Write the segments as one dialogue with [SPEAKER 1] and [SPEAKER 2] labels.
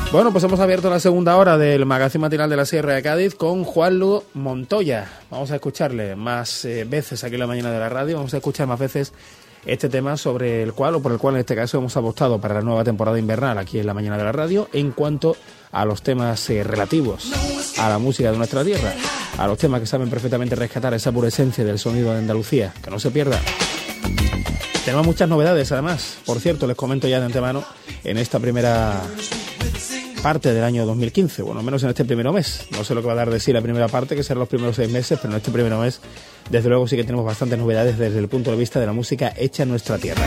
[SPEAKER 1] Bueno, pues hemos abierto la segunda hora del magazín matinal de la Sierra de Cádiz con Juanlu Montoya. Vamos a escucharle más veces aquí en la mañana de la radio, vamos a escuchar más veces este tema sobre el cual, o por el cual en este caso hemos apostado para la nueva temporada invernal aquí en la mañana de la radio, en cuanto a los temas relativos a la música de nuestra tierra, a los temas que saben perfectamente rescatar esa pura esencia del sonido de Andalucía, que no se pierda. Tenemos muchas novedades además, por cierto, les comento ya de antemano en esta primera parte del año 2015, bueno, menos en este primer mes. No sé lo que va a dar de sí la primera parte, que serán los primeros 6 meses, pero en este primer mes, desde luego, sí que tenemos bastantes novedades desde el punto de vista de la música hecha en nuestra tierra.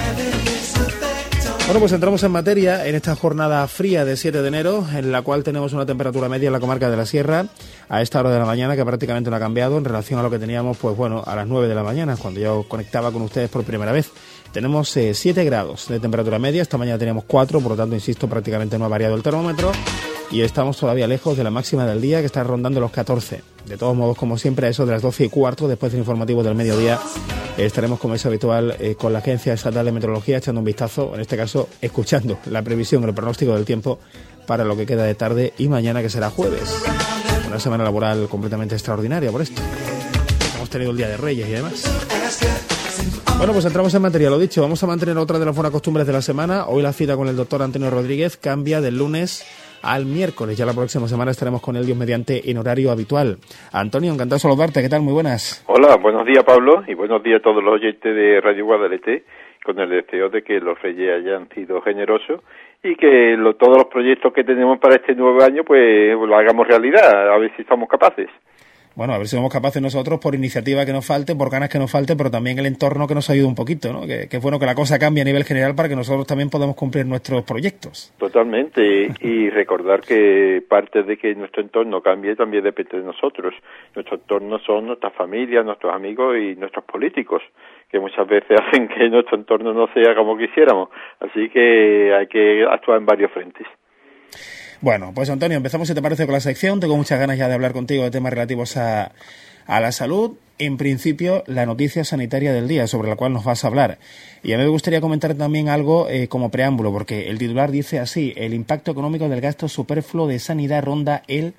[SPEAKER 1] Bueno, pues entramos en materia en esta jornada fría de 7 de enero, en la cual tenemos una temperatura media en la comarca de la Sierra a esta hora de la mañana que prácticamente no ha cambiado en relación a lo que teníamos, pues bueno, a las 9 de la mañana, cuando yo conectaba con ustedes por primera vez. Tenemos 7 grados de temperatura media, esta mañana teníamos 4, por lo tanto, insisto, prácticamente no ha variado el termómetro y estamos todavía lejos de la máxima del día, que está rondando los 14. De todos modos, como siempre, a eso de las 12:15, después del informativo del mediodía, estaremos, como es habitual, con la Agencia Estatal de Meteorología echando un vistazo, en este caso, escuchando la previsión, el pronóstico del tiempo para lo que queda de tarde y mañana, que será jueves. Una semana laboral completamente extraordinaria por esto. Hemos tenido el Día de Reyes y demás. Bueno, pues entramos en materia, lo dicho, vamos a mantener otra de las buenas costumbres de la semana. Hoy la cita con el doctor Antonio Rodríguez cambia del lunes al miércoles. Ya la próxima semana estaremos con él, Dios mediante, en horario habitual. Antonio, encantado de saludarte, ¿qué tal? Muy buenas.
[SPEAKER 2] Hola, buenos días, Pablo, y buenos días a todos los oyentes de Radio Guadalete, con el deseo de que los Reyes hayan sido generosos y que todos los proyectos que tenemos para este nuevo año, pues lo hagamos realidad, a ver si somos capaces.
[SPEAKER 1] Bueno, a ver si somos capaces nosotros, por iniciativa que nos falte, por ganas que nos falte, pero también el entorno que nos ayude un poquito, ¿no? Que es bueno que la cosa cambie a nivel general para que nosotros también podamos cumplir nuestros proyectos.
[SPEAKER 2] Totalmente, y recordar que parte de que nuestro entorno cambie también depende de nosotros. Nuestro entorno son nuestras familias, nuestros amigos y nuestros políticos, que muchas veces hacen que nuestro entorno no sea como quisiéramos. Así que hay que actuar en varios frentes.
[SPEAKER 1] Bueno, pues Antonio, empezamos, si te parece, con la sección. Tengo muchas ganas ya de hablar contigo de temas relativos a la salud. En principio, la noticia sanitaria del día, sobre la cual nos vas a hablar. Y a mí me gustaría comentar también algo como preámbulo, porque el titular dice así: el impacto económico del gasto superfluo de sanidad ronda el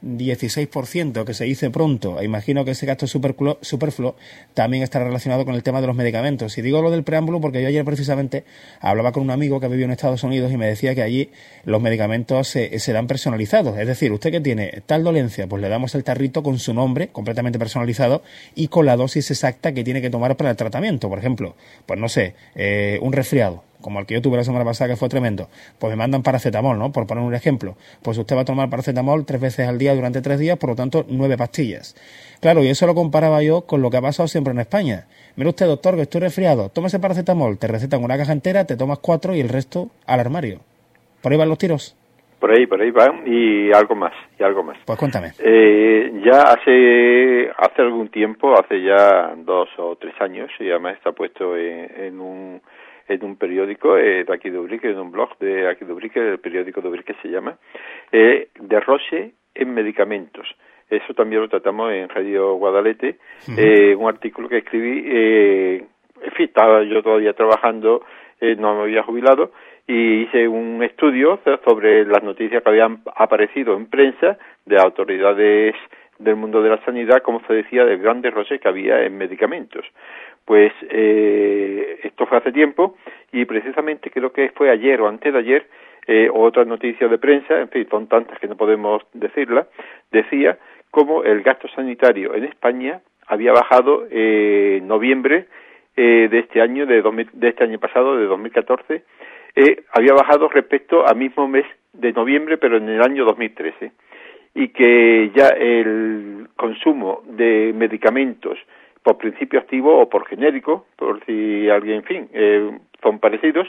[SPEAKER 1] 16%, que se dice pronto. Imagino que ese gasto superfluo también está relacionado con el tema de los medicamentos. Y digo lo del preámbulo porque yo ayer precisamente hablaba con un amigo que vivió en Estados Unidos y me decía que allí los medicamentos se dan personalizados. Es decir, usted que tiene tal dolencia, pues le damos el tarrito con su nombre completamente personalizado y con la dosis exacta que tiene que tomar para el tratamiento. Por ejemplo, pues no sé, un resfriado, como el que yo tuve la semana pasada, que fue tremendo, pues me mandan paracetamol, ¿no? Por poner un ejemplo. Pues usted va a tomar paracetamol 3 veces al día durante 3 días, por lo tanto, 9 pastillas. Claro, y eso lo comparaba yo con lo que ha pasado siempre en España. Mire usted, doctor, que estoy resfriado, tómese paracetamol, te recetan una caja entera, te tomas 4 y el resto al armario. ¿Por ahí van los tiros?
[SPEAKER 2] Por ahí van, y algo más.
[SPEAKER 1] Pues cuéntame.
[SPEAKER 2] Ya hace algún tiempo, hace ya 2 o 3 años, y además está puesto en un periódico de aquí de Ubrique, en un blog de aquí de Ubrique, el periódico de Ubrique se llama, derroche en medicamentos. Eso también lo tratamos en Radio Guadalete, un artículo que escribí, en fin, estaba yo todavía trabajando, no me había jubilado, y hice un estudio sobre las noticias que habían aparecido en prensa de autoridades del mundo de la sanidad, como se decía, del gran derroche que había en medicamentos. Pues esto fue hace tiempo, y precisamente creo que fue ayer o antes de ayer, otra noticia de prensa, en fin, son tantas que no podemos decirla, decía cómo el gasto sanitario en España había bajado en noviembre de este año, de este año pasado, de 2014, había bajado respecto al mismo mes de noviembre, pero en el año 2013, y que ya el consumo de medicamentos por principio activo o por genérico, por si alguien, en fin, son parecidos,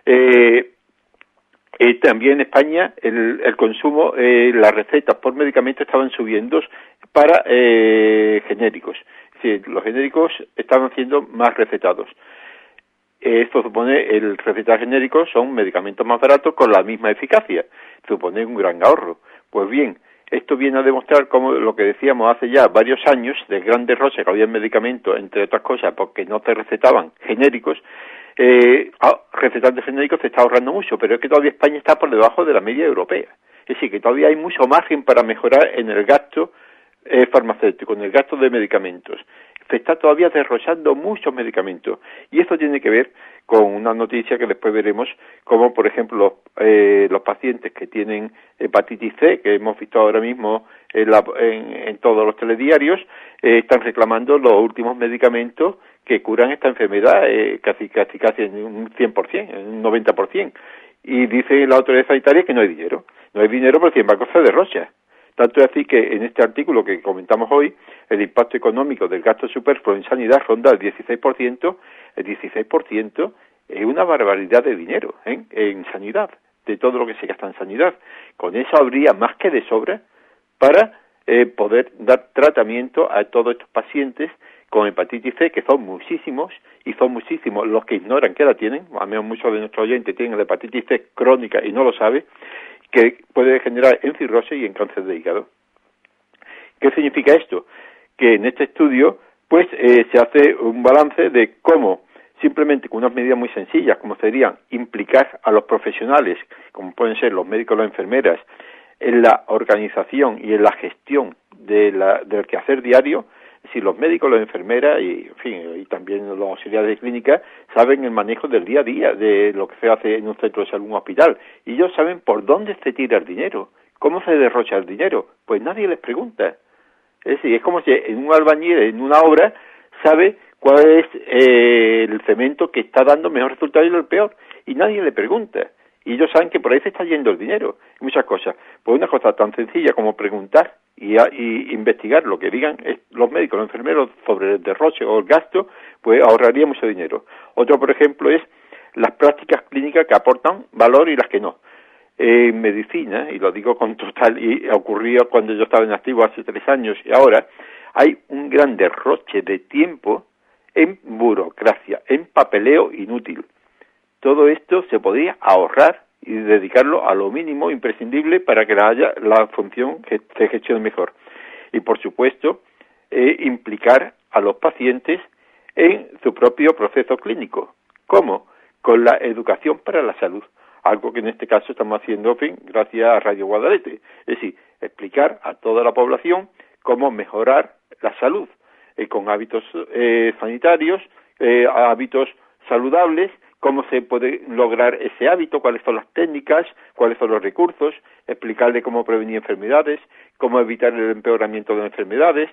[SPEAKER 2] también en España el consumo, las recetas por medicamentos estaban subiendo para genéricos. Es decir, los genéricos estaban siendo más recetados. Esto supone, el recetar genérico son medicamentos más baratos con la misma eficacia, supone un gran ahorro. Pues bien, esto viene a demostrar como lo que decíamos hace ya varios años, del gran derroche que había en medicamentos, entre otras cosas porque no se recetaban genéricos. Recetar de genéricos se está ahorrando mucho, pero es que todavía España está por debajo de la media europea. Es decir, que todavía hay mucho margen para mejorar en el gasto farmacéutico, en el gasto de medicamentos. Se está todavía derrochando muchos medicamentos, y esto tiene que ver con una noticia que después veremos, como por ejemplo los pacientes que tienen hepatitis C, que hemos visto ahora mismo en todos los telediarios, están reclamando los últimos medicamentos que curan esta enfermedad casi en un 100%, en un 90%. Y dice la autoridad sanitaria que no hay dinero. No hay dinero porque sin embargo se derrocha. Tanto es así que en este artículo que comentamos hoy, el impacto económico del gasto superfluo en sanidad ronda el 16%. El 16% es una barbaridad de dinero en sanidad, de todo lo que se gasta en sanidad. Con eso habría más que de sobra para poder dar tratamiento a todos estos pacientes con hepatitis C, que son muchísimos, y son muchísimos los que ignoran que la tienen. Al menos muchos de nuestros oyentes tienen la hepatitis C crónica y no lo saben, que puede generar en cirrosis y en cáncer de hígado. ¿Qué significa esto? Que en este estudio pues se hace un balance de cómo simplemente con unas medidas muy sencillas, como serían implicar a los profesionales, como pueden ser los médicos o las enfermeras, en la organización y en la gestión del quehacer diario. Si los médicos, las enfermeras y también los auxiliares de clínica saben el manejo del día a día de lo que se hace en un centro de salud, un hospital, y ellos saben por dónde se tira el dinero, cómo se derrocha el dinero, pues nadie les pregunta. Es decir, es como si en un albañil, en una obra, sabe cuál es el cemento que está dando mejor resultado y el peor, y nadie le pregunta. Y ellos saben que por ahí se está yendo el dinero, muchas cosas. Pues una cosa tan sencilla como preguntar y investigar lo que digan los médicos, los enfermeros sobre el derroche o el gasto, pues ahorraría mucho dinero. Otro, por ejemplo, es las prácticas clínicas que aportan valor y las que no. En medicina, y lo digo con total, y ocurrió cuando yo estaba en activo hace 3 años y ahora, hay un gran derroche de tiempo en burocracia, en papeleo inútil. Todo esto se podría ahorrar y dedicarlo a lo mínimo imprescindible para que haya la función que se gestione mejor. Y por supuesto, implicar a los pacientes en su propio proceso clínico. ¿Cómo? Con la educación para la salud. Algo que en este caso estamos haciendo, gracias a Radio Guadalete. Es decir, explicar a toda la población cómo mejorar la salud, con hábitos sanitarios, hábitos saludables, cómo se puede lograr ese hábito, cuáles son las técnicas, cuáles son los recursos, explicarle cómo prevenir enfermedades, cómo evitar el empeoramiento de enfermedades,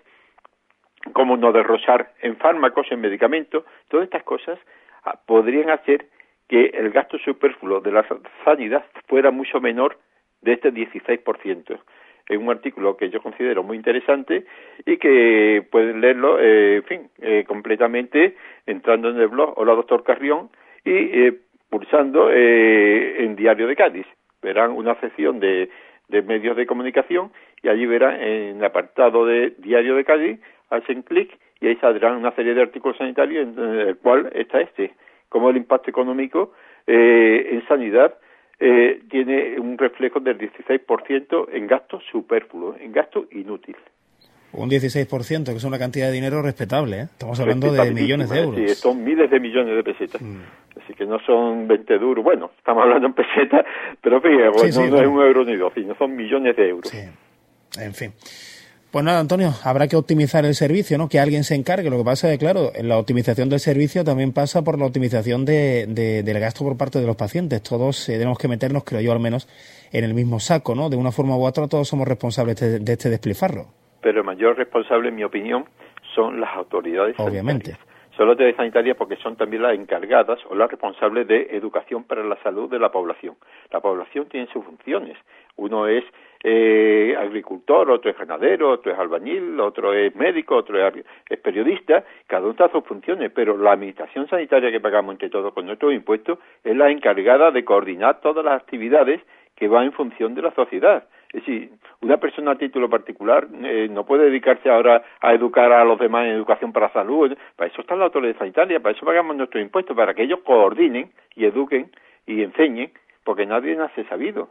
[SPEAKER 2] cómo no derrochar en fármacos, en medicamentos. Todas estas cosas podrían hacer que el gasto superfluo de la sanidad fuera mucho menor de este 16%. Es un artículo que yo considero muy interesante y que pueden leerlo, completamente entrando en el blog Hola Doctor Carrión y pulsando en Diario de Cádiz. Verán una sección de medios de comunicación y allí verán en el apartado de Diario de Cádiz, hacen clic y ahí saldrán una serie de artículos sanitarios en el cual está como el impacto económico en sanidad tiene un reflejo del 16% en gasto superfluo, en gasto inútil.
[SPEAKER 1] Un 16%, que es una cantidad de dinero respetable, ¿eh? Estamos hablando de millones de euros.
[SPEAKER 2] Sí, son miles de millones de pesetas. Así que no son 20 duros. Bueno, estamos hablando en pesetas, pero fíjate, no es 1 euro ni 2, sino son millones de euros.
[SPEAKER 1] Sí, en fin. Pues nada, Antonio, habrá que optimizar el servicio, ¿no? Que alguien se encargue. Lo que pasa es que, claro, la optimización del servicio también pasa por la optimización del gasto por parte de los pacientes. Todos tenemos que meternos, creo yo al menos, en el mismo saco, ¿no? De una forma u otra todos somos responsables de este despilfarro.
[SPEAKER 2] Pero el mayor responsable, en mi opinión, son las autoridades
[SPEAKER 1] Obviamente.
[SPEAKER 2] sanitarias. Son las autoridades sanitarias porque son también las encargadas o las responsables de educación para la salud de la población. La población tiene sus funciones. Uno es agricultor, otro es ganadero, otro es albañil, otro es médico, otro es periodista. Cada uno tiene sus funciones, pero la administración sanitaria que pagamos entre todos con nuestros impuestos es la encargada de coordinar todas las actividades que van en función de la sociedad. Es decir, una persona a título particular no puede dedicarse ahora a educar a los demás en educación para la salud. Para eso está la autoridad sanitaria, para eso pagamos nuestros impuestos, para que ellos coordinen y eduquen y enseñen, porque nadie nace sabido,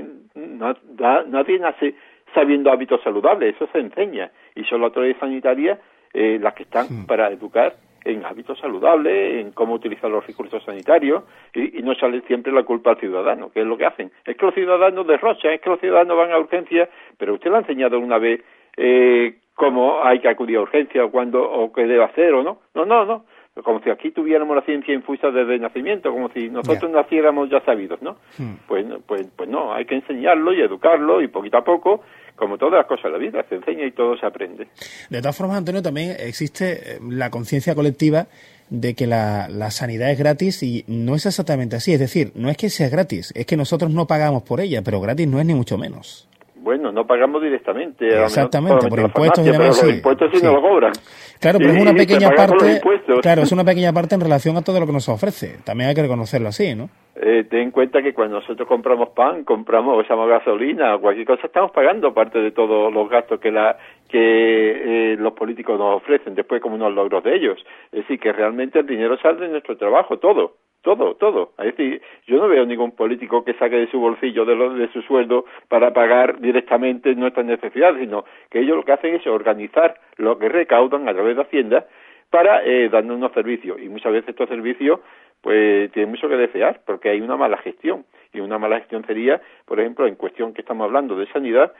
[SPEAKER 2] nadie nace sabiendo hábitos saludables, eso se enseña, y son las autoridades sanitarias las que están para educar en hábitos saludables, en cómo utilizar los recursos sanitarios, y no sale siempre la culpa al ciudadano, que es lo que hacen. Es que los ciudadanos derrochan, es que los ciudadanos van a urgencias, pero usted le ha enseñado una vez cómo hay que acudir a urgencias o cuándo, o qué debe hacer o no. No. Como si aquí tuviéramos la ciencia infusa desde el nacimiento, como si nosotros naciéramos ya sabidos, ¿no? Pues no, hay que enseñarlo y educarlo, y poquito a poco, como todas las cosas de la vida, se enseña y todo se aprende.
[SPEAKER 1] De todas formas, Antonio, también existe la conciencia colectiva de que la sanidad es gratis, y no es exactamente así. Es decir, no es que sea gratis, es que nosotros no pagamos por ella, pero gratis no es ni mucho menos.
[SPEAKER 2] Bueno, no pagamos directamente.
[SPEAKER 1] Exactamente, por impuestos y demás,
[SPEAKER 2] pero los impuestos sí nos lo cobran.
[SPEAKER 1] Claro, pero es una pequeña parte. Claro, es una pequeña parte en relación a todo lo que nos ofrece. También hay que reconocerlo así, ¿no?
[SPEAKER 2] Ten en cuenta que cuando nosotros compramos pan, compramos gasolina, cualquier cosa, estamos pagando parte de todos los gastos que los políticos nos ofrecen, después como unos logros de ellos. Es decir, que realmente el dinero sale de nuestro trabajo, todo. Es decir, yo no veo ningún político que saque de su bolsillo, de su sueldo, para pagar directamente nuestras necesidades, sino que ellos lo que hacen es organizar lo que recaudan a través de Hacienda para darnos unos servicios. Y muchas veces estos servicios pues tienen mucho que desear, porque hay una mala gestión. Y una mala gestión sería, por ejemplo, en cuestión que estamos hablando de sanidad,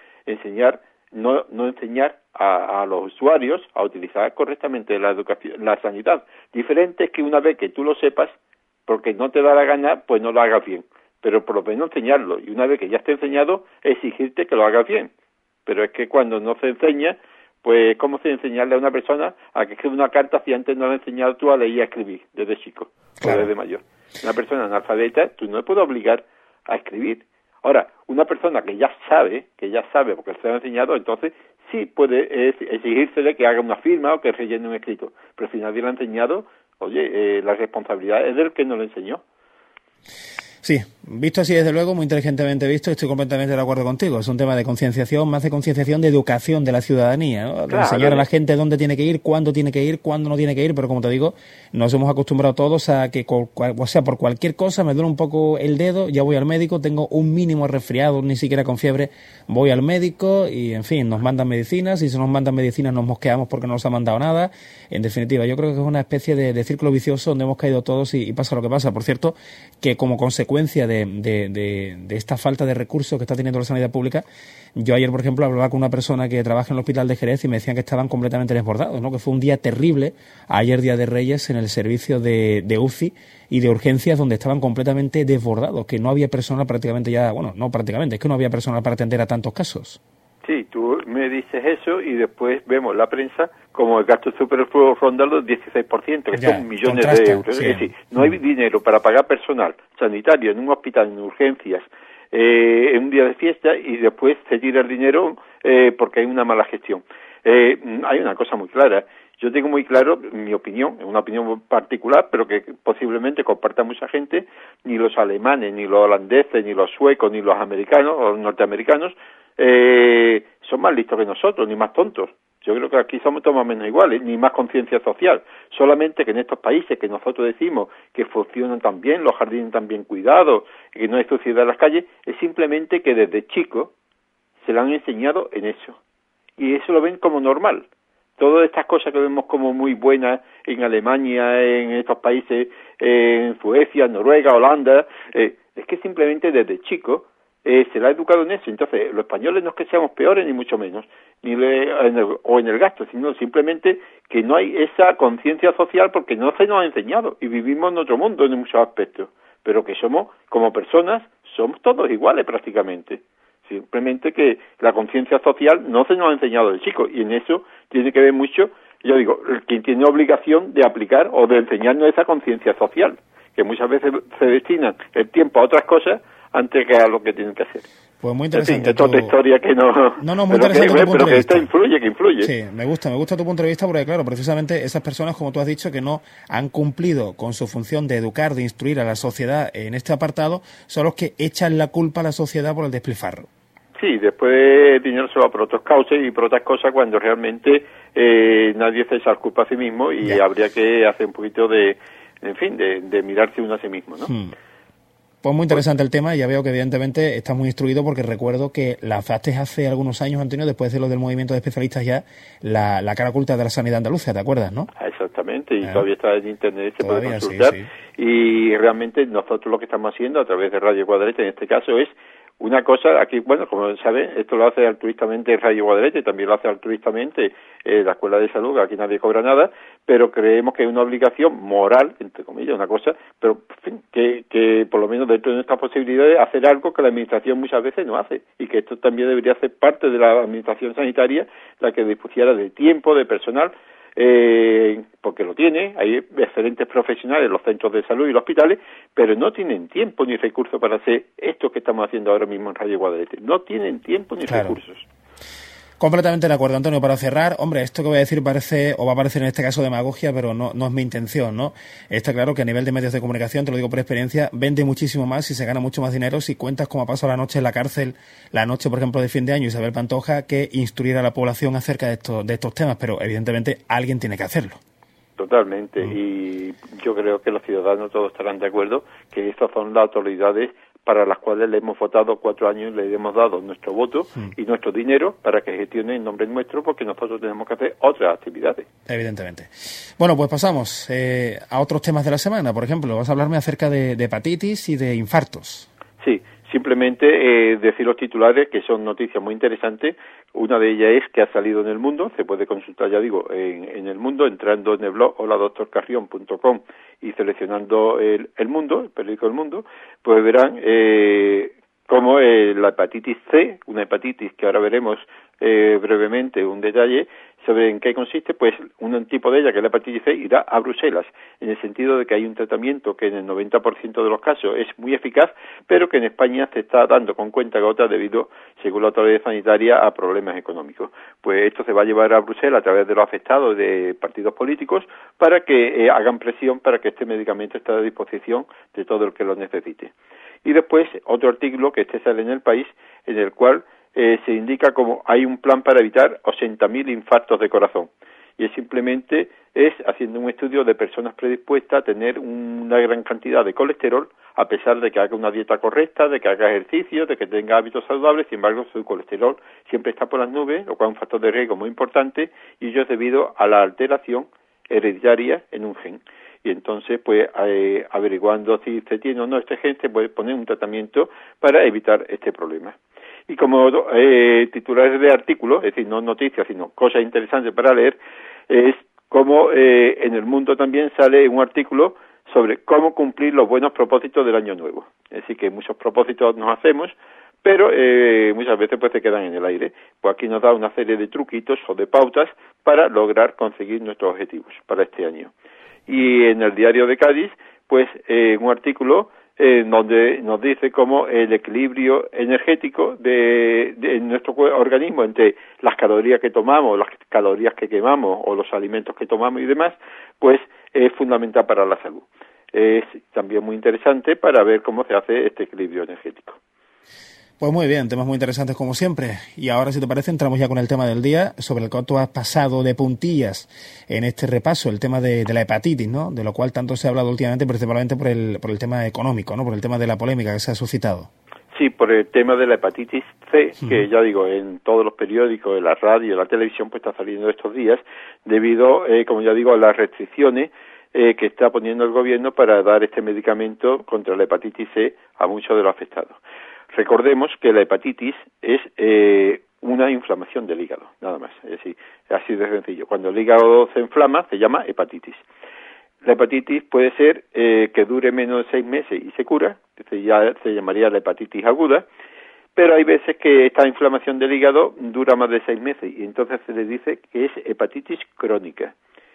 [SPEAKER 2] no enseñar a los usuarios a utilizar correctamente la sanidad. Diferente es que una vez que tú lo sepas, porque no te da la gana, pues no lo hagas bien. Pero por lo menos enseñarlo. Y una vez que ya esté enseñado, exigirte que lo hagas bien. Pero es que cuando no se enseña, pues ¿cómo se enseñarle a una persona a que escriba una carta si antes no le has enseñado tú a leer y a escribir desde chico, o desde mayor? Una persona analfabeta, tú no le puedes obligar a escribir. Ahora, una persona que ya sabe porque se lo ha enseñado, entonces sí puede exigírsele que haga una firma o que rellene un escrito. Pero si nadie le ha enseñado, oye, la responsabilidad es del que no lo enseñó.
[SPEAKER 1] Sí, visto así, desde luego, muy inteligentemente visto, estoy completamente de acuerdo contigo. Es un tema de concienciación, más de concienciación, de educación de la ciudadanía, ¿no? De enseñar a la gente dónde tiene que ir, cuándo no tiene que ir, pero como te digo, nos hemos acostumbrado todos a que, por cualquier cosa, me duele un poco el dedo, ya voy al médico, tengo un mínimo resfriado, ni siquiera con fiebre, voy al médico y, en fin, nos mandan medicinas, y si nos mandan medicinas nos mosqueamos porque no nos ha mandado nada. En definitiva, yo creo que es una especie de círculo vicioso donde hemos caído todos y pasa lo que pasa. Por cierto, que como consecuencia de esta falta de recursos que está teniendo la sanidad pública, yo ayer, por ejemplo, hablaba con una persona que trabaja en el hospital de Jerez y me decían que estaban completamente desbordados, ¿no? Que fue un día terrible, ayer Día de Reyes, en el servicio de UCI y de urgencias, donde estaban completamente desbordados, que no había personal prácticamente ya, bueno, no prácticamente, es que no había personal para atender a tantos casos.
[SPEAKER 2] Sí, tú me dices eso y después vemos la prensa como el gasto superfluo ronda los 16%, que son millones de euros. Sí. Es decir, no hay dinero para pagar personal sanitario en un hospital, en urgencias, en un día de fiesta, y después se tira el dinero porque hay una mala gestión. Hay una cosa muy clara. Yo tengo muy claro mi opinión, una opinión particular, pero que posiblemente comparta mucha gente. Ni los alemanes, ni los holandeses, ni los suecos, ni los americanos o norteamericanos son más listos que nosotros, ni más tontos. Yo creo que aquí somos todos más o menos iguales, ni más conciencia social. Solamente que en estos países que nosotros decimos que funcionan tan bien, los jardines tan bien cuidados, que no hay suciedad en las calles, es simplemente que desde chicos se le han enseñado en eso. Y eso lo ven como normal. Todas estas cosas que vemos como muy buenas en Alemania, en estos países, en Suecia, Noruega, Holanda, es que simplemente desde chicos se le ha educado en eso. Entonces, los españoles no es que seamos peores, ni mucho menos, o en el gasto, sino simplemente que no hay esa conciencia social porque no se nos ha enseñado y vivimos en otro mundo en muchos aspectos, pero que somos, como personas, somos todos iguales prácticamente. Simplemente que la conciencia social no se nos ha enseñado de chicos, y en eso tiene que ver mucho, yo digo, quien tiene obligación de aplicar o de enseñarnos esa conciencia social, que muchas veces se destina el tiempo a otras cosas antes que a lo que tienen que hacer.
[SPEAKER 1] Pues muy interesante.
[SPEAKER 2] Es otra historia que no...
[SPEAKER 1] No, muy interesante tu punto de vista.
[SPEAKER 2] Que influye.
[SPEAKER 1] Sí, me gusta tu punto de vista porque, claro, precisamente esas personas, como tú has dicho, que no han cumplido con su función de educar, de instruir a la sociedad en este apartado, son los que echan la culpa a la sociedad por el despilfarro.
[SPEAKER 2] Sí, después el dinero se va por otros cauces y por otras cosas cuando realmente nadie se echa la culpa a sí mismo y habría que hacer un poquito de mirarse uno a sí mismo, ¿no?
[SPEAKER 1] Pues muy interesante el tema, y ya veo que evidentemente estás muy instruido, porque recuerdo que lanzaste hace algunos años, Antonio, después de lo del movimiento de especialistas ya, la cara oculta de la sanidad andaluza, ¿te acuerdas, no?
[SPEAKER 2] Exactamente, y todavía está en internet, se puede
[SPEAKER 1] Todavía,
[SPEAKER 2] consultar,
[SPEAKER 1] sí.
[SPEAKER 2] Y realmente nosotros lo que estamos haciendo a través de Radio Guadalete en este caso es una cosa, aquí, bueno, como saben, esto lo hace altruistamente Radio Guadalete, también lo hace altruistamente la Escuela de Salud, aquí nadie cobra nada, pero creemos que es una obligación moral, entre comillas, una cosa, pero en fin, que por lo menos dentro de nuestras posibilidades hacer algo que la Administración muchas veces no hace, y que esto también debería ser parte de la Administración sanitaria, la que dispusiera de tiempo, de personal, porque lo tiene, hay excelentes profesionales en los centros de salud y los hospitales, pero no tienen tiempo ni recursos para hacer esto que estamos haciendo ahora mismo en Radio Guadalete. No tienen tiempo ni recursos.
[SPEAKER 1] Completamente de acuerdo, Antonio. Para cerrar, hombre, esto que voy a decir parece, o va a parecer en este caso demagogia, pero no es mi intención, ¿no? Está claro que a nivel de medios de comunicación, te lo digo por experiencia, vende muchísimo más y se gana mucho más dinero si cuentas cómo ha pasado la noche en la cárcel, la noche, por ejemplo, de fin de año, Isabel Pantoja, que instruir a la población acerca de estos temas, pero evidentemente alguien tiene que hacerlo.
[SPEAKER 2] Totalmente, y yo creo que los ciudadanos todos estarán de acuerdo que estas son las autoridades para las cuales le hemos votado 4 años, le hemos dado nuestro voto y nuestro dinero para que gestione en nombre nuestro, porque nosotros tenemos que hacer otras actividades.
[SPEAKER 1] Evidentemente. Bueno, pues pasamos a otros temas de la semana. Por ejemplo, vas a hablarme acerca de hepatitis y de infartos.
[SPEAKER 2] Sí, simplemente decir los titulares, que son noticias muy interesantes. Una de ellas es que ha salido en El Mundo, se puede consultar, ya digo, en El Mundo, entrando en el blog holadoctorcarrion.com y seleccionando el Mundo, el periódico El Mundo, pues verán cómo la hepatitis C, una hepatitis que ahora veremos brevemente un detalle sobre en qué consiste, pues un tipo de ella, que es la hepatitis C, irá a Bruselas, en el sentido de que hay un tratamiento que en el 90% de los casos es muy eficaz, pero que en España se está dando con cuentagotas debido, según la autoridad sanitaria, a problemas económicos. Pues esto se va a llevar a Bruselas a través de los afectados de partidos políticos para que hagan presión para que este medicamento esté a disposición de todo el que lo necesite. Y después, otro artículo que sale en El País, en el cual se indica como hay un plan para evitar 80.000 infartos de corazón. Y es simplemente haciendo un estudio de personas predispuestas a tener una gran cantidad de colesterol, a pesar de que haga una dieta correcta, de que haga ejercicio, de que tenga hábitos saludables. Sin embargo, su colesterol siempre está por las nubes, lo cual es un factor de riesgo muy importante, y ello es debido a la alteración hereditaria en un gen. Y entonces, pues, averiguando si se tiene o no este gen, se puede poner un tratamiento para evitar este problema. Y como titulares de artículos, es decir, no noticias, sino cosas interesantes para leer, es como en El Mundo también sale un artículo sobre cómo cumplir los buenos propósitos del año nuevo. Es decir, que muchos propósitos nos hacemos, pero muchas veces pues se quedan en el aire. Pues aquí nos da una serie de truquitos o de pautas para lograr conseguir nuestros objetivos para este año. Y en el Diario de Cádiz, pues un artículo donde nos dice cómo el equilibrio energético de nuestro organismo entre las calorías que tomamos, las calorías que quemamos o los alimentos que tomamos y demás, pues es fundamental para la salud. Es también muy interesante para ver cómo se hace este equilibrio energético.
[SPEAKER 1] Pues muy bien, temas muy interesantes como siempre. Y ahora, si te parece, entramos ya con el tema del día, sobre el cual tú has pasado de puntillas en este repaso, el tema de la hepatitis, ¿no? De lo cual tanto se ha hablado últimamente, principalmente por el tema económico, ¿no? Por el tema de la polémica que se ha suscitado.
[SPEAKER 2] Sí, por el tema de la hepatitis C, que ya digo, en todos los periódicos, en la radio, en la televisión, pues está saliendo estos días, debido, como ya digo, a las restricciones que está poniendo el gobierno para dar este medicamento contra la hepatitis C a muchos de los afectados. Recordemos que la hepatitis es una inflamación del hígado, nada más. Es decir, así de sencillo. Cuando el hígado se inflama, se llama hepatitis. La hepatitis puede ser que dure menos de 6 meses y se cura, ya se llamaría la hepatitis aguda, pero hay veces que esta inflamación del hígado dura más de 6 meses y entonces se le dice que es hepatitis crónica.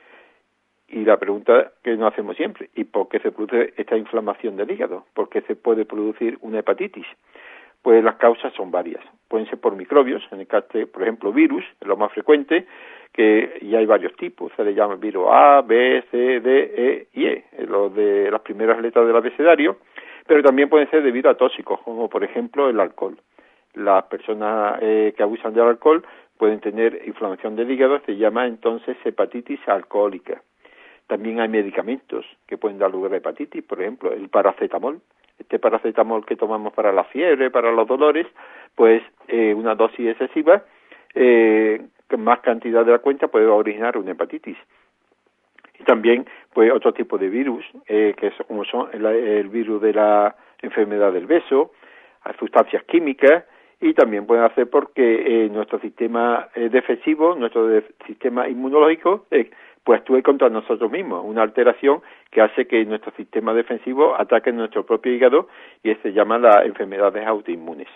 [SPEAKER 2] Y la pregunta que nos hacemos siempre, ¿y por qué se produce esta inflamación del hígado? ¿Por qué se puede producir una hepatitis? Pues las causas son varias. Pueden ser por microbios, en el caso, por ejemplo, virus, es lo más frecuente, y hay varios tipos. Se le llama virus A, B, C, D, E y E, los de las primeras letras del abecedario, pero también pueden ser debido a tóxicos, como por ejemplo el alcohol. Las personas que abusan del alcohol pueden tener inflamación del hígado, se llama entonces hepatitis alcohólica. También hay medicamentos que pueden dar lugar a hepatitis, por ejemplo, el paracetamol. este paracetamol que tomamos para la fiebre, para los dolores, pues una dosis excesiva, con más cantidad de la cuenta, puede originar una hepatitis. Y también, pues, otro tipo de virus, como son el virus de la enfermedad del beso, sustancias químicas, y también pueden hacer porque nuestro sistema defensivo, nuestro sistema inmunológico, pues actúe contra nosotros mismos, una alteración que hace que nuestro sistema defensivo ataque nuestro propio hígado, y se llama las enfermedades autoinmunes.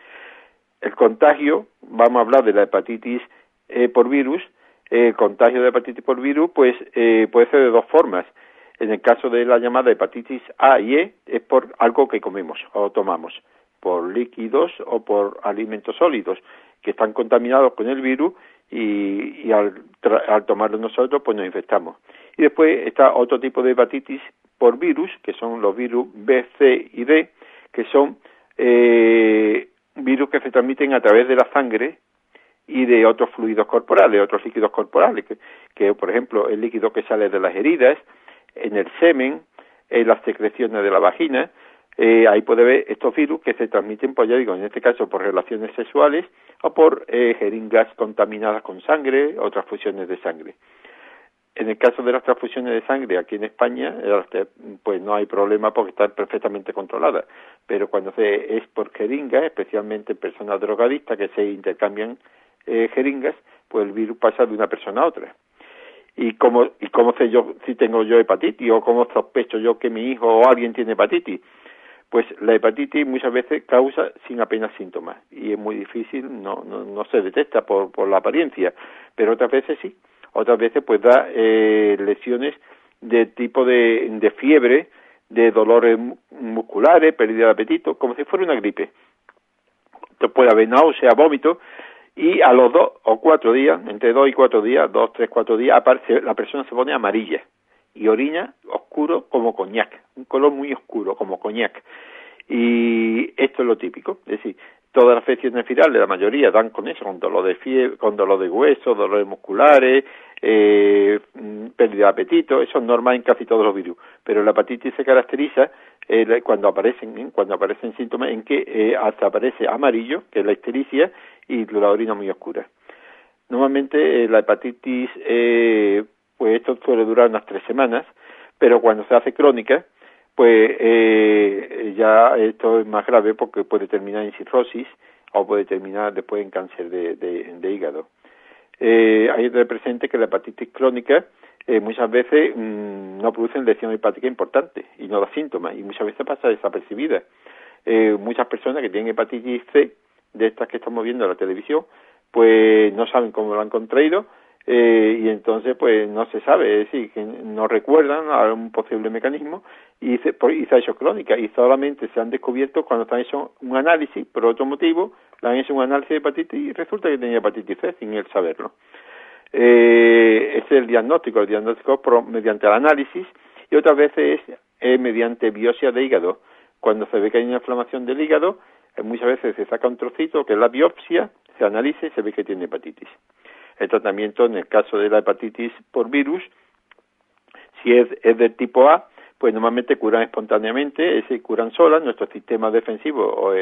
[SPEAKER 2] El contagio, vamos a hablar de la hepatitis por virus. El contagio de hepatitis por virus, pues puede ser de dos formas. En el caso de la llamada hepatitis A y E, es por algo que comemos o tomamos, por líquidos o por alimentos sólidos que están contaminados con el virus, y al tomarlo nosotros, pues nos infectamos. Y después está otro tipo de hepatitis por virus, que son los virus B, C y D, que son virus que se transmiten a través de la sangre y de otros fluidos corporales, otros líquidos corporales, que por ejemplo el líquido que sale de las heridas, en el semen, en las secreciones de la vagina. Ahí puede ver estos virus que se transmiten, pues ya digo, en este caso por relaciones sexuales o por jeringas contaminadas con sangre o transfusiones de sangre. En el caso de las transfusiones de sangre aquí en España, pues no hay problema porque están perfectamente controladas, pero cuando es por jeringas, especialmente en personas drogadictas que se intercambian jeringas, pues el virus pasa de una persona a otra. ¿Y cómo sé yo si tengo yo hepatitis, o cómo sospecho yo que mi hijo o alguien tiene hepatitis? Pues la hepatitis muchas veces causa sin apenas síntomas y es muy difícil, no se detecta por la apariencia, pero otras veces sí. Otras veces pues da lesiones de tipo de fiebre, de dolores musculares, pérdida de apetito, como si fuera una gripe. Puede haber náusea, vómito, y a los 2 o 4 días, entre 2 y 4 días, 2, 3, 4 días, aparte la persona se pone amarilla y orina oscuro como coñac, un color muy oscuro como coñac. Y esto es lo típico, es decir, todas las afecciones virales, la mayoría dan con eso, con dolor de fiebre, con dolor de huesos, dolores musculares, pérdida de apetito. Eso es normal en casi todos los virus, pero la hepatitis se caracteriza cuando aparecen síntomas en que hasta aparece amarillo, que es la ictericia, y la orina muy oscura. Normalmente la hepatitis, pues esto suele durar unas 3 semanas, pero cuando se hace crónica, pues ya esto es más grave porque puede terminar en cirrosis o puede terminar después en cáncer de hígado. Hay que tener presente que la hepatitis crónica muchas veces no produce lesión hepática importante y no da síntomas, y muchas veces pasa desapercibida. Muchas personas que tienen hepatitis C, de estas que estamos viendo en la televisión, pues no saben cómo lo han contraído, y entonces pues no se sabe, es decir, que no recuerdan algún posible mecanismo, y se ha hecho crónica, y solamente se han descubierto cuando se han hecho un análisis, por otro motivo, le han hecho un análisis de hepatitis y resulta que tenía hepatitis C sin él saberlo. Ese es el diagnóstico mediante el análisis, y otras veces es mediante biopsia de hígado. Cuando se ve que hay una inflamación del hígado, muchas veces se saca un trocito, que es la biopsia, se analiza y se ve que tiene hepatitis. El tratamiento, en el caso de la hepatitis por virus, si es del tipo A, pues normalmente curan espontáneamente, se curan solas, nuestro sistema defensivo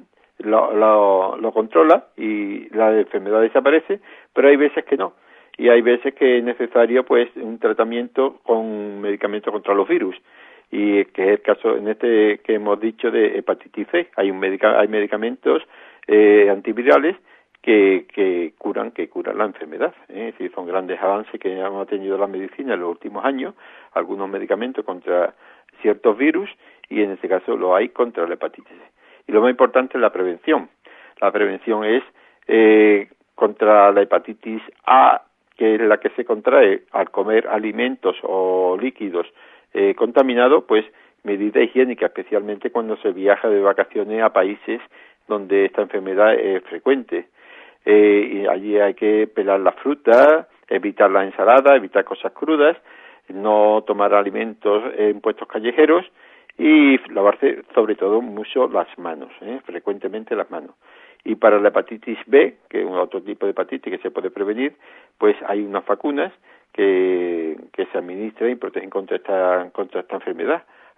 [SPEAKER 2] lo controla y la enfermedad desaparece, pero hay veces que no, y hay veces que es necesario pues un tratamiento con medicamentos contra los virus, y que es el caso en este que hemos dicho de hepatitis C. Hay medicamentos antivirales que curan la enfermedad, es decir, son grandes avances que hemos tenido la medicina en los últimos años, algunos medicamentos contra ciertos virus, y en este caso lo hay contra la hepatitis C. Y lo más importante es la prevención. La prevención es contra la hepatitis A, que es la que se contrae al comer alimentos o líquidos contaminados, pues medida higiénica, especialmente cuando se viaja de vacaciones a países donde esta enfermedad es frecuente. Y allí hay que pelar la fruta, evitar la ensalada, evitar cosas crudas, no tomar alimentos en puestos callejeros y lavarse sobre todo mucho las manos, frecuentemente las manos. Y para la hepatitis B, que es otro tipo de hepatitis que se puede prevenir, pues hay unas vacunas que se administran y protegen contra esta enfermedad.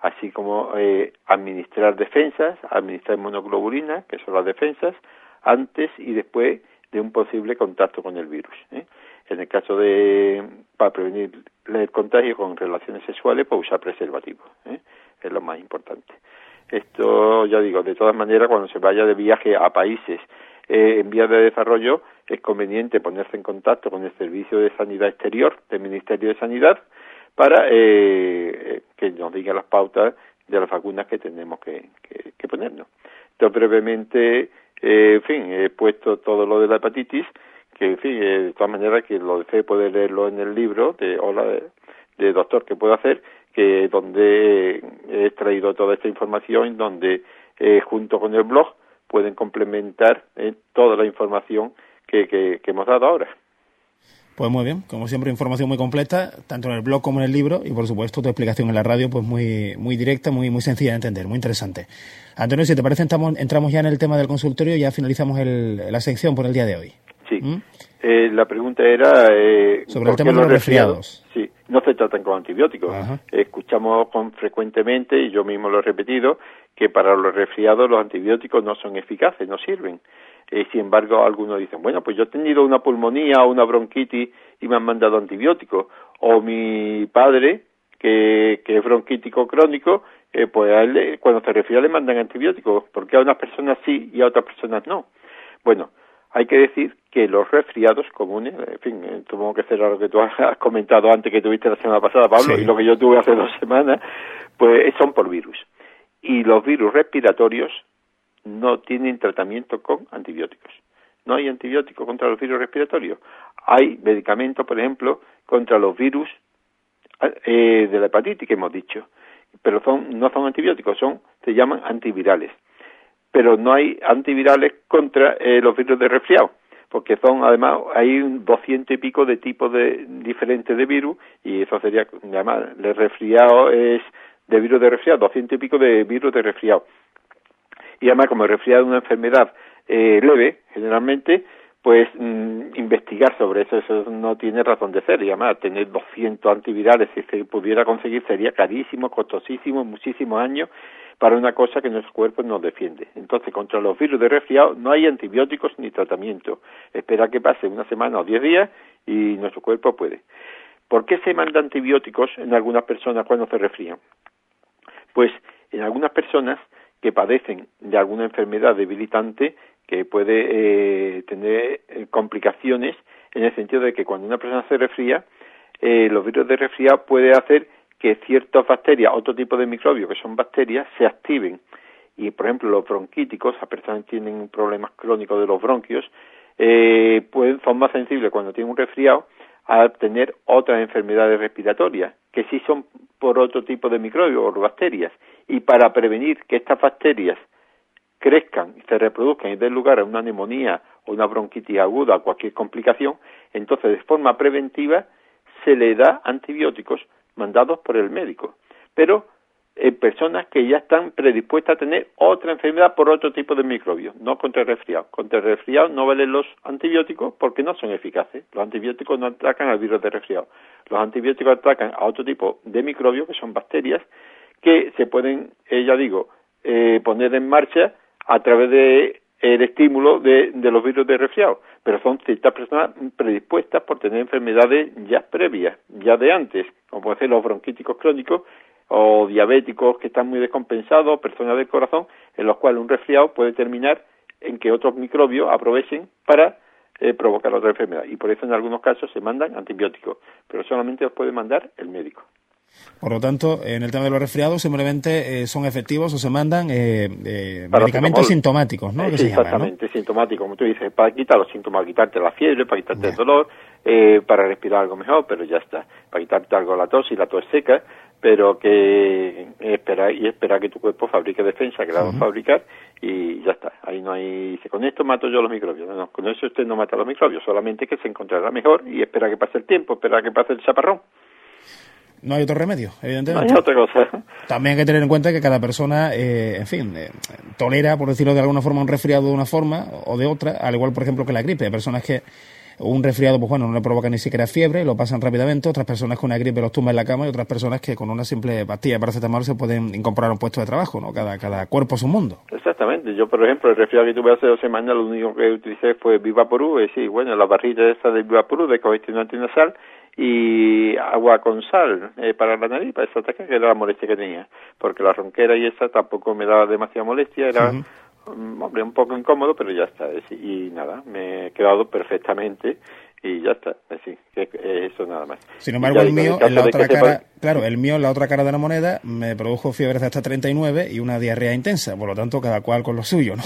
[SPEAKER 2] así como administrar defensas, administrar inmunoglobulinas, que son las defensas, antes y después de un posible contacto con el virus. En el caso para prevenir el contagio con relaciones sexuales, pues usar preservativos, es lo más importante. Esto, ya digo, de todas maneras, cuando se vaya de viaje a países en vías de desarrollo, es conveniente ponerse en contacto con el Servicio de Sanidad Exterior del Ministerio de Sanidad para que nos diga las pautas de las vacunas que tenemos que ponernos. Entonces, brevemente, en fin, he puesto todo lo de la hepatitis, que, en fin, de todas maneras, que lo desee puede leerlo en el libro de doctor que puedo hacer, que donde he extraído toda esta información, donde junto con el blog pueden complementar toda la información que hemos dado ahora.
[SPEAKER 1] Pues muy bien, como siempre, información muy completa, tanto en el blog como en el libro, y por supuesto tu explicación en la radio pues muy directa, muy sencilla de entender, muy interesante. Antonio, si te parece, entramos ya en el tema del consultorio y ya finalizamos la sección por el día de hoy.
[SPEAKER 2] Sí. La pregunta era
[SPEAKER 1] sobre el tema de los resfriados.
[SPEAKER 2] Sí, no se tratan con antibióticos. Escuchamos frecuentemente, y yo mismo lo he repetido, que para los resfriados los antibióticos no son eficaces, no sirven. Sin embargo, algunos dicen, bueno, pues yo he tenido una pulmonía o una bronquitis y me han mandado antibióticos. O mi padre, que es bronquítico crónico, pues a él, cuando se resfría le mandan antibióticos, porque a unas personas sí y a otras personas no. Bueno, hay que decir que los resfriados comunes, en fin, supongo que será lo que tú has comentado antes que tuviste la semana pasada, Pablo, sí, y lo que yo tuve hace 2 semanas, pues son por virus. Y los virus respiratorios no tienen tratamiento con antibióticos. No hay antibiótico contra los virus respiratorios. Hay medicamentos, por ejemplo, contra los virus de la hepatitis que hemos dicho, pero no son antibióticos, se llaman antivirales. Pero no hay antivirales contra los virus de resfriado, porque además, hay 200 y pico de tipos diferentes de virus, y eso sería, además, el resfriado es de virus de resfriado, 200 y pico de virus de resfriado. Y además, como el resfriado es una enfermedad leve, generalmente, pues investigar sobre eso no tiene razón de ser. Y además, tener 200 antivirales, si se pudiera conseguir, sería carísimo, costosísimo, muchísimos años, para una cosa que nuestro cuerpo nos defiende. Entonces, contra los virus de resfriado no hay antibióticos ni tratamiento. Espera que pase 1 semana o 10 días y nuestro cuerpo puede. ¿Por qué se mandan antibióticos en algunas personas cuando se resfrían? Pues en algunas personas que padecen de alguna enfermedad debilitante que puede tener complicaciones, en el sentido de que cuando una persona se resfría, los virus de resfriado puede hacer que ciertas bacterias, otro tipo de microbios que son bacterias, se activen. Y, por ejemplo, los bronquíticos, las personas que tienen problemas crónicos de los bronquios, son más sensibles cuando tienen un resfriado a tener otras enfermedades respiratorias, que sí son por otro tipo de microbios o bacterias. Y para prevenir que estas bacterias crezcan, se reproduzcan y den lugar a una neumonía o una bronquitis aguda o cualquier complicación, entonces de forma preventiva se le da antibióticos mandados por el médico, pero en personas que ya están predispuestas a tener otra enfermedad por otro tipo de microbios, no contra el resfriado. Contra el resfriado no valen los antibióticos porque no son eficaces. Los antibióticos no atacan al virus de resfriado. Los antibióticos atacan a otro tipo de microbios, que son bacterias, que se pueden, poner en marcha a través de el estímulo de los virus de resfriado, pero son ciertas personas predispuestas por tener enfermedades ya previas, ya de antes, como pueden ser los bronquíticos crónicos o diabéticos que están muy descompensados, personas del corazón, en los cuales un resfriado puede terminar en que otros microbios aprovechen para provocar otra enfermedad. Y por eso en algunos casos se mandan antibióticos, pero solamente los puede mandar el médico.
[SPEAKER 1] Por lo tanto, en el tema de los resfriados simplemente son efectivos o se mandan medicamentos sintomáticos, ¿no?
[SPEAKER 2] Sí, exactamente, ¿no? Sintomáticos, como tú dices, para quitar los síntomas, quitarte la fiebre, para quitarte el dolor, para respirar algo mejor, pero ya está. Para quitarte algo la tos, y la tos seca, pero que espera que tu cuerpo fabrique defensa, que la va a fabricar, y ya está. Ahí no hay... Con esto mato yo los microbios. No, con eso usted no mata los microbios, solamente que se encontrará mejor y espera que pase el tiempo, espera que pase el chaparrón.
[SPEAKER 1] No hay otro remedio, evidentemente.
[SPEAKER 2] No hay otra cosa.
[SPEAKER 1] También hay que tener en cuenta que cada persona, tolera, por decirlo de alguna forma, un resfriado de una forma o de otra, al igual, por ejemplo, que la gripe. Hay personas que un resfriado, pues bueno, no le provoca ni siquiera fiebre, lo pasan rápidamente, otras personas con una gripe los tumba en la cama y otras personas que con una simple pastilla de paracetamol se pueden incorporar a un puesto de trabajo, ¿no? Cada cuerpo es un mundo.
[SPEAKER 2] Exactamente. Yo, por ejemplo, el resfriado que tuve hace 2 semanas, lo único que utilicé fue Vivaporub, sí, bueno, la barrita esa de Vivaporub, de congestionante nasal, y agua con sal para la nariz, para esa ataque, que era la molestia que tenía, porque la ronquera y esa tampoco me daba demasiada molestia, era hombre, un poco incómodo, pero ya está, y nada, me he quedado perfectamente y ya está, así, eso nada más.
[SPEAKER 1] Sin embargo, el mío, en la otra cara, claro, el mío en la otra cara de la moneda me produjo fiebres de hasta 39 y una diarrea intensa, por lo tanto, cada cual con lo suyo, ¿no?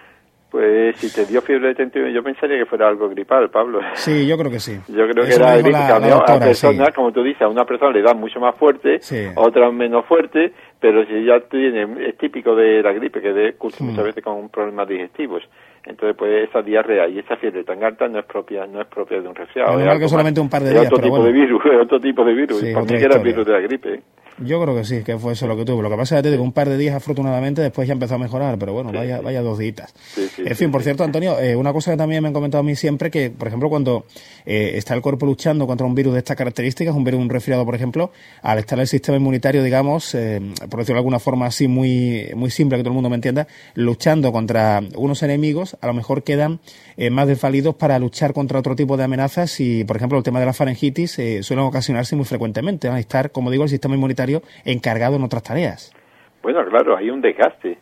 [SPEAKER 2] Pues si te dio fiebre de 39, yo pensaría que fuera algo gripal, Pablo.
[SPEAKER 1] Sí, yo creo que sí.
[SPEAKER 2] Yo creo que era gripe. A personas, sí, como tú dices, a una persona le da mucho más fuerte, sí, a otra menos fuerte, pero si ya tiene, es típico de la gripe, que cursa muchas veces con problemas digestivos. Entonces, pues esa diarrea y esa fiebre tan alta no es propia de un resfriado.
[SPEAKER 1] Es que solamente un par de días,
[SPEAKER 2] otro tipo de virus, otro tipo de virus.
[SPEAKER 1] Sí,
[SPEAKER 2] para mí que era el virus de la gripe.
[SPEAKER 1] Yo creo que sí, que fue eso lo que tuve. Lo que pasa es que un par de días, afortunadamente, después ya empezó a mejorar, pero bueno, sí, vaya 2 días. Sí, en fin, por cierto, Antonio, una cosa que también me han comentado a mí siempre, que, por ejemplo, cuando está el cuerpo luchando contra un virus de estas características, un resfriado, por ejemplo, al estar el sistema inmunitario, digamos, por decirlo de alguna forma así muy simple, que todo el mundo me entienda, luchando contra unos enemigos, a lo mejor quedan más desvalidos para luchar contra otro tipo de amenazas y, por ejemplo, el tema de la faringitis suelen ocasionarse muy frecuentemente, van a estar, como digo, el sistema inmunitario encargado en otras tareas.
[SPEAKER 2] Bueno, claro, hay un desgaste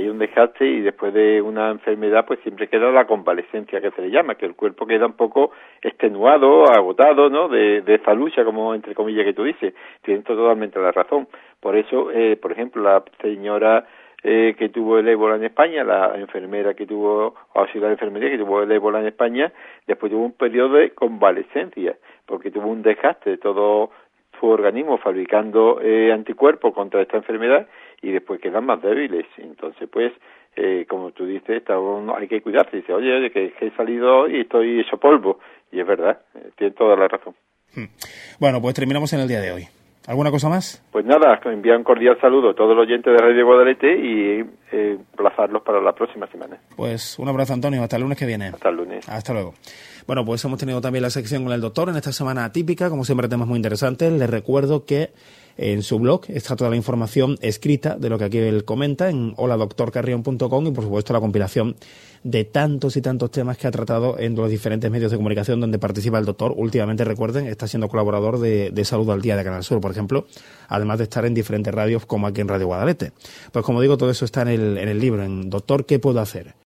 [SPEAKER 2] y después de una enfermedad pues siempre queda la convalescencia, que se le llama, que el cuerpo queda un poco extenuado, agotado, ¿no? De esa lucha, como entre comillas que tú dices. Tienes totalmente la razón. Por eso, por ejemplo, la señora que tuvo el ébola en España, la enfermera que tuvo, auxiliar de enfermería que tuvo el ébola en España, después tuvo un periodo de convalescencia, porque tuvo un desgaste de todo su organismo fabricando anticuerpos contra esta enfermedad y después quedan más débiles. Entonces, pues, como tú dices, hay que cuidarse. Dice, oye, que he salido y estoy hecho polvo. Y es verdad, tiene toda la razón.
[SPEAKER 1] Bueno, pues terminamos en el día de hoy. ¿Alguna cosa más?
[SPEAKER 2] Pues nada, envío un cordial saludo a todos los oyentes de Radio Guadalete y emplazarlos para la próxima semana.
[SPEAKER 1] Pues un abrazo, Antonio. Hasta el lunes que viene.
[SPEAKER 2] Hasta el lunes.
[SPEAKER 1] Hasta luego. Bueno, pues hemos tenido también la sección con el doctor en esta semana atípica, como siempre temas muy interesantes. Les recuerdo que en su blog está toda la información escrita de lo que aquí él comenta en holadoctorcarrion.com y por supuesto la compilación de tantos y tantos temas que ha tratado en los diferentes medios de comunicación donde participa el doctor. Últimamente, recuerden, está siendo colaborador de Salud al Día de Canal Sur, por ejemplo, además de estar en diferentes radios como aquí en Radio Guadalete. Pues como digo, todo eso está en el libro, en Doctor, ¿qué puedo hacer?